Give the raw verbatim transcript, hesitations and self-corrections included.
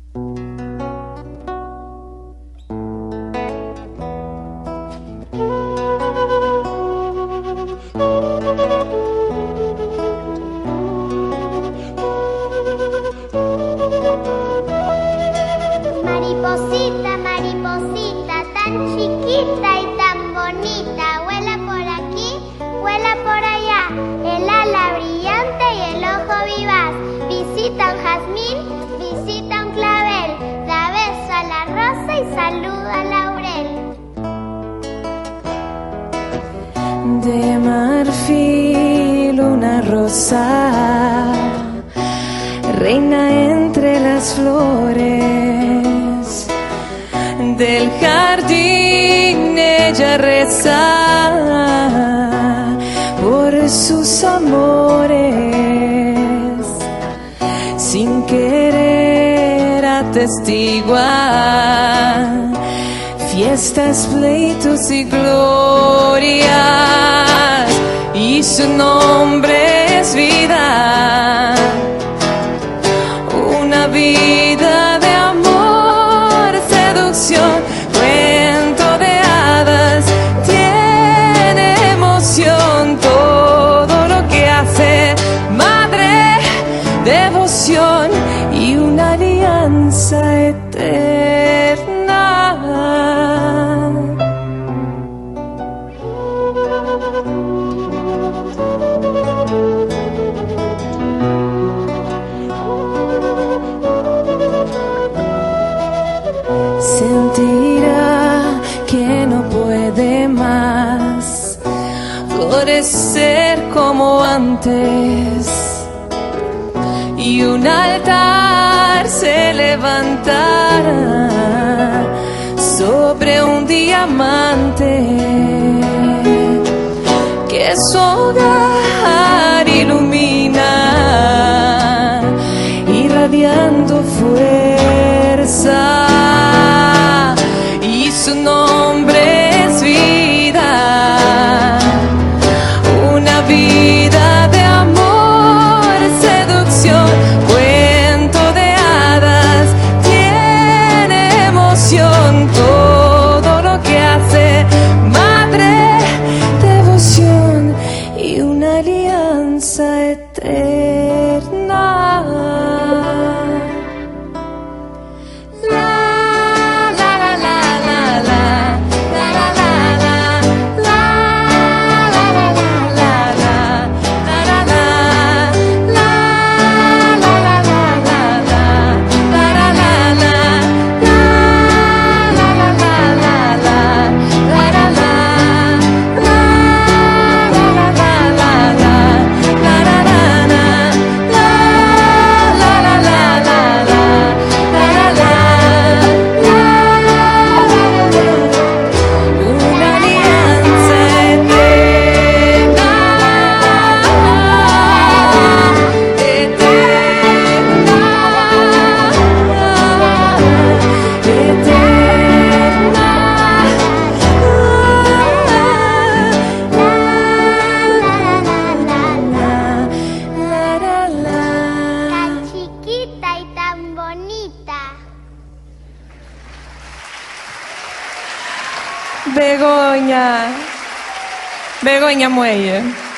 Mariposita, mariposita, tan chiquita y tan bonita, vuela por aquí, vuela por allá, el ala brillante y el ojo vivaz. Visita un jazmín, visita un clavel, da beso a la rosa y saluda al laurel. De marfil una rosa, reina entre las flores del jardín, ella reza por sus amores, sin querer atestiguar fiestas, pleitos y glorias, y su nombre es vida, una vida de amor, seducción, cuento de hadas, tiene emoción, todo lo que hace, madre, devoción y una alianza eterna. Sentirá que no puede más florecer como antes, y un altar se levantará sobre un diamante que su hogar ilumina, irradiando fuerza. Su nombre es vida, una vida de amor, seducción, cuento de hadas, tiene emoción, todo lo que hace, madre, devoción y una alianza eterna. Begoña, Begoña Muelle.